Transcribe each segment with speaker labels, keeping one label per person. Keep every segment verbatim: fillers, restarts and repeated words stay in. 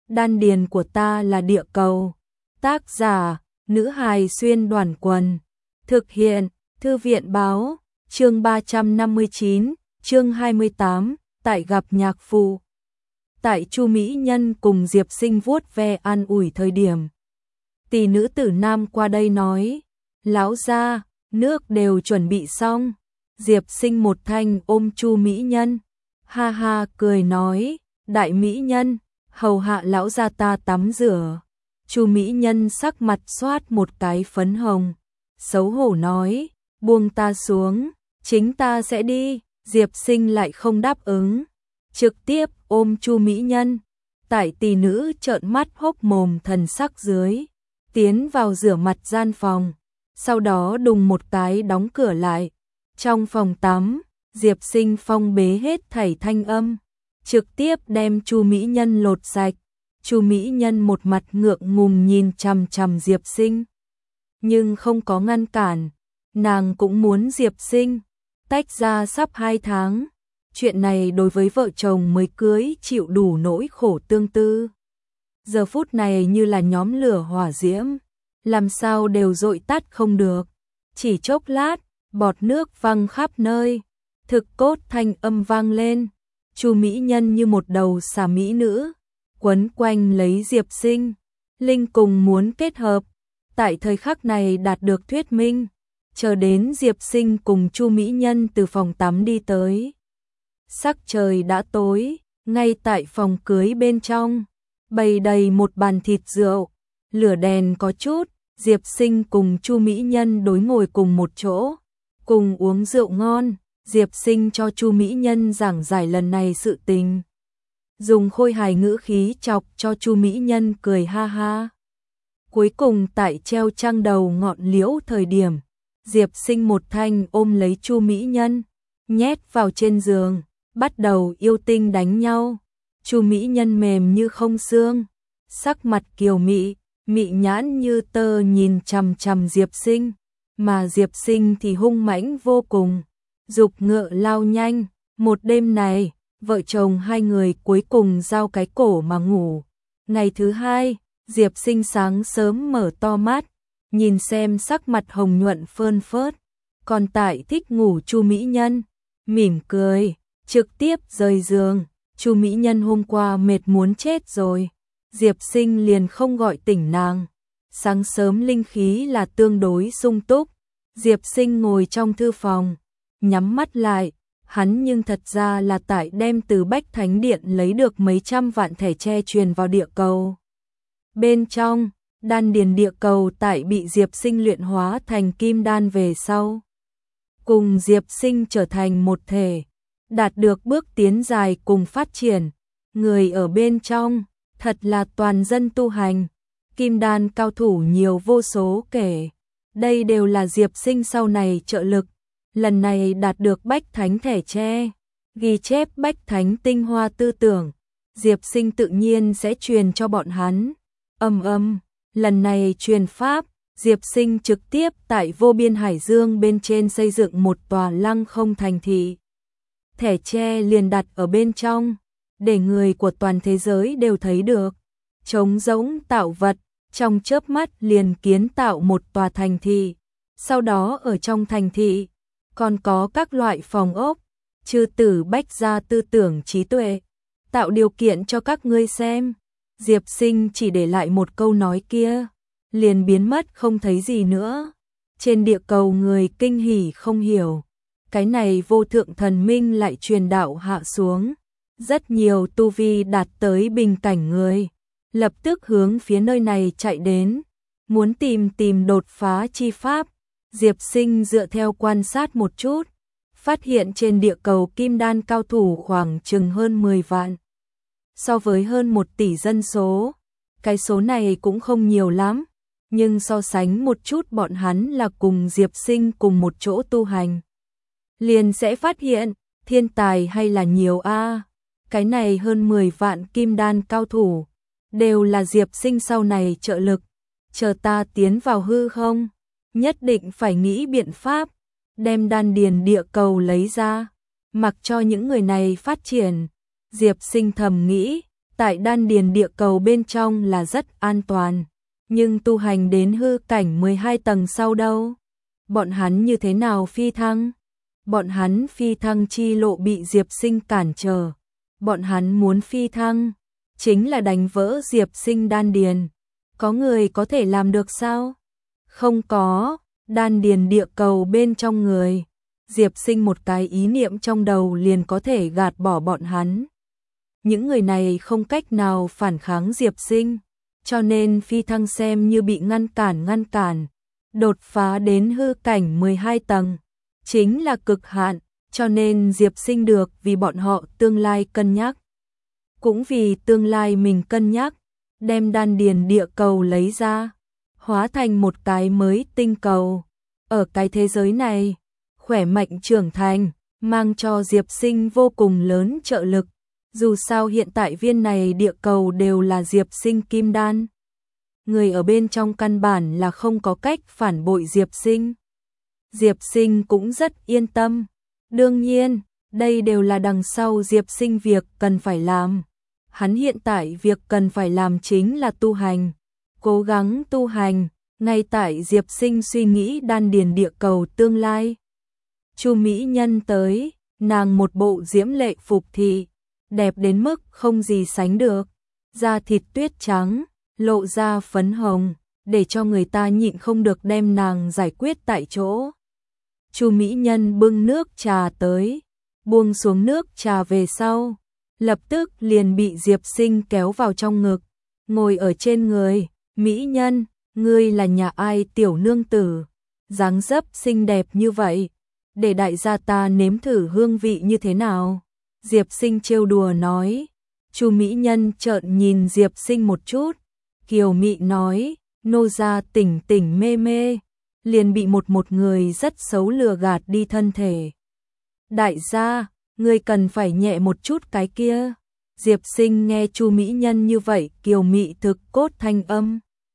Speaker 1: đan điền của ta là địa cầu. Tác giả, nữ hài xuyên đoàn quần. Thực hiện, thư viện báo, chương ba trăm năm mươi chín, chương hai mươi tám, tại gặp nhạc phụ. Tại Chu Mỹ Nhân cùng Diệp Sinh vuốt ve an ủi thời điểm. Tỷ nữ tử nam qua đây nói, lão gia, nước đều chuẩn bị xong. Diệp Sinh một thanh ôm Chu Mỹ Nhân, ha ha cười nói, đại mỹ nhân, hầu hạ lão gia ta tắm rửa. Chu Mỹ Nhân sắc mặt xoát một cái phấn hồng, xấu hổ nói, buông ta xuống, chính ta sẽ đi. Diệp Sinh lại không đáp ứng, trực tiếp ôm Chu Mỹ Nhân. Tại tỷ nữ trợn mắt hốc mồm thần sắc dưới, tiến vào rửa mặt gian phòng, sau đó đùng một cái đóng cửa lại. Trong phòng tắm, Diệp Sinh phong bế hết thảy thanh âm, trực tiếp đem Chu Mỹ Nhân lột sạch. Chu Mỹ Nhân một mặt ngượng ngùng nhìn chằm chằm Diệp Sinh, nhưng không có ngăn cản, nàng cũng muốn Diệp Sinh tách ra sắp hai tháng. Chuyện này đối với vợ chồng mới cưới chịu đủ nỗi khổ tương tư. Giờ phút này như là nhóm lửa hỏa diễm, làm sao đều dội tắt không được. Chỉ chốc lát, bọt nước văng khắp nơi, thực cốt thanh âm vang lên. Chu Mỹ Nhân như một đầu xà mỹ nữ, quấn quanh lấy Diệp Sinh, linh cùng muốn kết hợp. Tại thời khắc này đạt được thuyết minh, chờ đến Diệp Sinh cùng Chu Mỹ Nhân từ phòng tắm đi tới. Sắc trời đã tối, ngay tại phòng cưới bên trong, bày đầy một bàn thịt rượu, lửa đèn có chút. Diệp Sinh cùng Chu Mỹ Nhân đối ngồi cùng một chỗ, cùng uống rượu ngon. Diệp Sinh cho Chu Mỹ Nhân giảng giải lần này sự tình, dùng khôi hài ngữ khí chọc cho Chu Mỹ Nhân cười ha ha. Cuối cùng tại treo trăng đầu ngọn liễu thời điểm, Diệp Sinh một thanh ôm lấy Chu Mỹ Nhân, nhét vào trên giường, bắt đầu yêu tinh đánh nhau. Chu Mỹ Nhân mềm như không xương, sắc mặt kiều mị, mị nhãn như tơ nhìn chằm chằm Diệp Sinh, mà Diệp Sinh thì hung mãnh vô cùng, dục ngựa lao nhanh. Một đêm này, vợ chồng hai người cuối cùng giao cái cổ mà ngủ. Ngày thứ hai, Diệp Sinh sáng sớm mở to mắt, nhìn xem sắc mặt hồng nhuận phơn phớt, còn tại thích ngủ Chu Mỹ Nhân, mỉm cười, trực tiếp rời giường. Chu Mỹ Nhân hôm qua mệt muốn chết rồi, Diệp Sinh liền không gọi tỉnh nàng. Sáng sớm linh khí là tương đối sung túc, Diệp Sinh ngồi trong thư phòng, nhắm mắt lại, hắn nhưng thật ra là tại đem từ Bách Thánh Điện lấy được mấy trăm vạn thẻ tre truyền vào địa cầu. Bên trong, đan điền địa cầu tại bị Diệp Sinh luyện hóa thành kim đan về sau, cùng Diệp Sinh trở thành một thể, đạt được bước tiến dài cùng phát triển. Người ở bên trong, thật là toàn dân tu hành, kim đan cao thủ nhiều vô số kể. Đây đều là Diệp Sinh sau này trợ lực. Lần này đạt được Bách Thánh thẻ tre, ghi chép Bách Thánh tinh hoa tư tưởng, Diệp Sinh tự nhiên sẽ truyền cho bọn hắn. Âm âm, lần này truyền pháp, Diệp Sinh trực tiếp tại vô biên hải dương bên trên xây dựng một tòa lăng không thành thị. Thẻ tre liền đặt ở bên trong, để người của toàn thế giới đều thấy được. Trống rỗng tạo vật, trong chớp mắt liền kiến tạo một tòa thành thị. Sau đó ở trong thành thị, còn có các loại phòng ốc, chư tử bách gia tư tưởng trí tuệ, tạo điều kiện cho các ngươi xem. Diệp Sinh chỉ để lại một câu nói kia, liền biến mất không thấy gì nữa. Trên địa cầu người kinh hỉ không hiểu, cái này vô thượng thần minh lại truyền đạo hạ xuống. Rất nhiều tu vi đạt tới bình cảnh người, lập tức hướng phía nơi này chạy đến, muốn tìm tìm đột phá chi pháp. Diệp Sinh dựa theo quan sát một chút, phát hiện trên địa cầu kim đan cao thủ khoảng chừng hơn mười vạn. So với hơn một tỷ dân số, cái số này cũng không nhiều lắm, nhưng so sánh một chút bọn hắn là cùng Diệp Sinh cùng một chỗ tu hành, liền sẽ phát hiện, thiên tài hay là nhiều a. Cái này hơn mười vạn kim đan cao thủ, đều là Diệp Sinh sau này trợ lực. Chờ ta tiến vào hư không, nhất định phải nghĩ biện pháp, đem đan điền địa cầu lấy ra, mặc cho những người này phát triển. Diệp Sinh thầm nghĩ, tại đan điền địa cầu bên trong là rất an toàn, nhưng tu hành đến hư cảnh mười hai tầng sau đâu? Bọn hắn như thế nào phi thăng? Bọn hắn phi thăng chi lộ bị Diệp Sinh cản trở. Bọn hắn muốn phi thăng, chính là đánh vỡ Diệp Sinh đan điền. Có người có thể làm được sao? Không có, đan điền địa cầu bên trong người. Diệp Sinh một cái ý niệm trong đầu liền có thể gạt bỏ bọn hắn. Những người này không cách nào phản kháng Diệp Sinh, cho nên phi thăng xem như bị ngăn cản ngăn cản. Đột phá đến hư cảnh mười hai tầng, chính là cực hạn, cho nên Diệp Sinh được vì bọn họ tương lai cân nhắc. Cũng vì tương lai mình cân nhắc, đem đan điền địa cầu lấy ra, hóa thành một cái mới tinh cầu. Ở cái thế giới này, khỏe mạnh trưởng thành, mang cho Diệp Sinh vô cùng lớn trợ lực. Dù sao hiện tại viên này địa cầu đều là Diệp Sinh kim đan. Người ở bên trong căn bản là không có cách phản bội Diệp Sinh. Diệp Sinh cũng rất yên tâm. Đương nhiên, đây đều là đằng sau Diệp Sinh việc cần phải làm. Hắn hiện tại việc cần phải làm chính là tu hành. Cố gắng tu hành, ngay tại Diệp Sinh suy nghĩ đan điền địa cầu tương lai. Chu Mỹ Nhân tới, nàng một bộ diễm lệ phục thị, đẹp đến mức không gì sánh được. Da thịt tuyết trắng, lộ ra phấn hồng, để cho người ta nhịn không được đem nàng giải quyết tại chỗ. Chu Mỹ Nhân bưng nước trà tới, buông xuống nước trà về sau, lập tức liền bị Diệp Sinh kéo vào trong ngực, ngồi ở trên người. Mỹ Nhân, ngươi là nhà ai tiểu nương tử, dáng dấp xinh đẹp như vậy, để đại gia ta nếm thử hương vị như thế nào. Diệp Sinh trêu đùa nói. Chu Mỹ Nhân trợn nhìn Diệp Sinh một chút, kiều mị nói, nô gia tỉnh tỉnh mê mê, liền bị một một người rất xấu lừa gạt đi thân thể. Đại gia, ngươi cần phải nhẹ một chút cái kia. Diệp Sinh nghe Chu Mỹ Nhân như vậy kiều mị thực cốt thanh âm,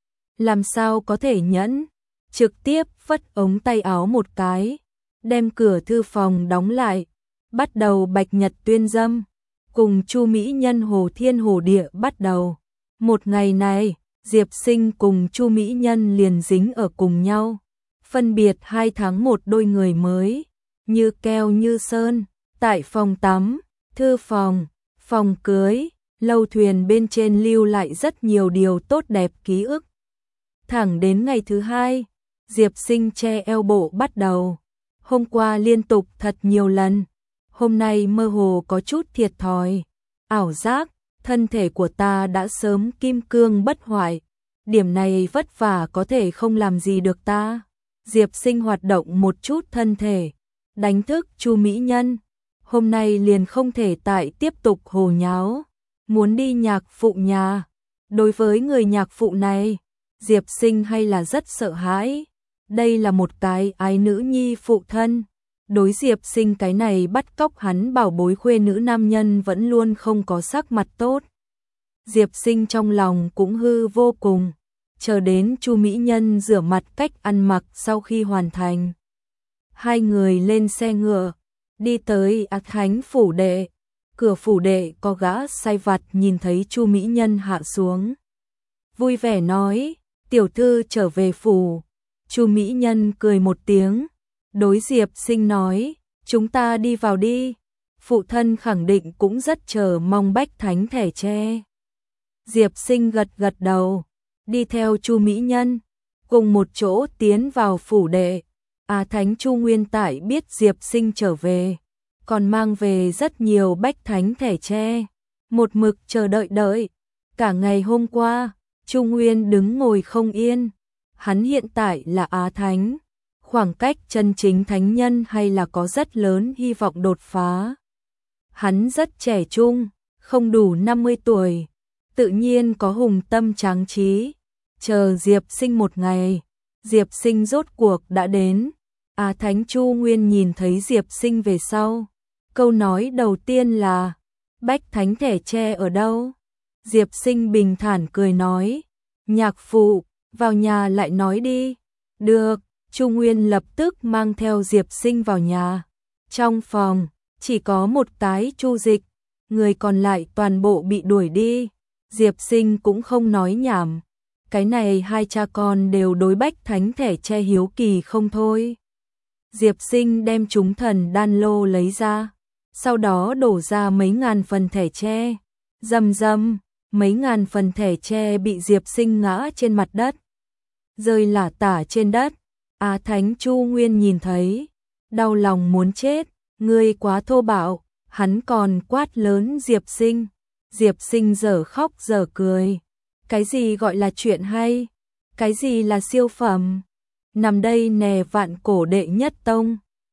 Speaker 1: làm sao có thể nhẫn, trực tiếp phất ống tay áo một cái, đem cửa thư phòng đóng lại, bắt đầu bạch nhật tuyên dâm, cùng Chu Mỹ Nhân hồ thiên hồ địa bắt đầu. Một ngày này, Diệp Sinh cùng Chu Mỹ Nhân liền dính ở cùng nhau, phân biệt hai tháng một đôi người mới, như keo như sơn, tại phòng tắm, thư phòng, phòng cưới, lâu thuyền bên trên lưu lại rất nhiều điều tốt đẹp ký ức. Thẳng đến ngày thứ hai, Diệp Sinh che eo bộ bắt đầu. Hôm qua liên tục thật nhiều lần, hôm nay mơ hồ có chút thiệt thòi. Ảo giác, thân thể của ta đã sớm kim cương bất hoại, điểm này vất vả có thể không làm gì được ta. Diệp Sinh hoạt động một chút thân thể, đánh thức Chu Mỹ Nhân. Hôm nay liền không thể tại tiếp tục hồ nháo, muốn đi nhạc phụ nhà. Đối với người nhạc phụ này, Diệp Sinh hay là rất sợ hãi. Đây là một cái ái nữ nhi phụ thân. Đối Diệp Sinh cái này bắt cóc hắn bảo bối khuê nữ nam nhân vẫn luôn không có sắc mặt tốt. Diệp Sinh trong lòng cũng hư vô cùng. Chờ đến Chu Mỹ Nhân rửa mặt cách ăn mặc sau khi hoàn thành, hai người lên xe ngựa, đi tới Ác Khánh phủ đệ. Cửa phủ đệ có gã sai vặt nhìn thấy Chu Mỹ Nhân hạ xuống, vui vẻ nói, tiểu thư trở về phủ. Chu Mỹ Nhân cười một tiếng, đối Diệp Sinh nói, chúng ta đi vào đi. Phụ thân khẳng định cũng rất chờ mong bách thánh thẻ tre. Diệp Sinh gật gật đầu, đi theo Chu Mỹ Nhân, cùng một chỗ tiến vào phủ đệ. Á Thánh Chu Nguyên Tại biết Diệp Sinh trở về, còn mang về rất nhiều bách thánh thẻ tre, một mực chờ đợi đợi. Cả ngày hôm qua, Chu Nguyên đứng ngồi không yên. Hắn hiện tại là Á Thánh, khoảng cách chân chính thánh nhân hay là có rất lớn hy vọng đột phá. Hắn rất trẻ trung, không đủ năm mươi tuổi, tự nhiên có hùng tâm tráng trí. Chờ Diệp Sinh một ngày, Diệp Sinh rốt cuộc đã đến. Á Thánh Chu Nguyên nhìn thấy Diệp Sinh về sau, câu nói đầu tiên là, bách thánh thẻ tre ở đâu? Diệp Sinh bình thản cười nói, nhạc phụ, vào nhà lại nói đi. Được, Chu Nguyên lập tức mang theo Diệp Sinh vào nhà. Trong phòng, chỉ có một cái Chu Dịch, người còn lại toàn bộ bị đuổi đi. Diệp Sinh cũng không nói nhảm. Cái này hai cha con đều đối Bách Thánh thẻ tre hiếu kỳ không thôi. Diệp Sinh đem chúng thần đan lô lấy ra, sau đó đổ ra mấy ngàn phần thẻ tre. Rầm rầm, mấy ngàn phần thẻ tre bị Diệp Sinh ngã trên mặt đất, rơi lả tả trên đất. Á Thánh Chu Nguyên nhìn thấy, đau lòng muốn chết, ngươi quá thô bạo, hắn còn quát lớn Diệp Sinh. Diệp Sinh dở khóc dở cười. Cái gì gọi là chuyện hay? Cái gì là siêu phẩm? Nằm đây nè vạn cổ đệ nhất tông.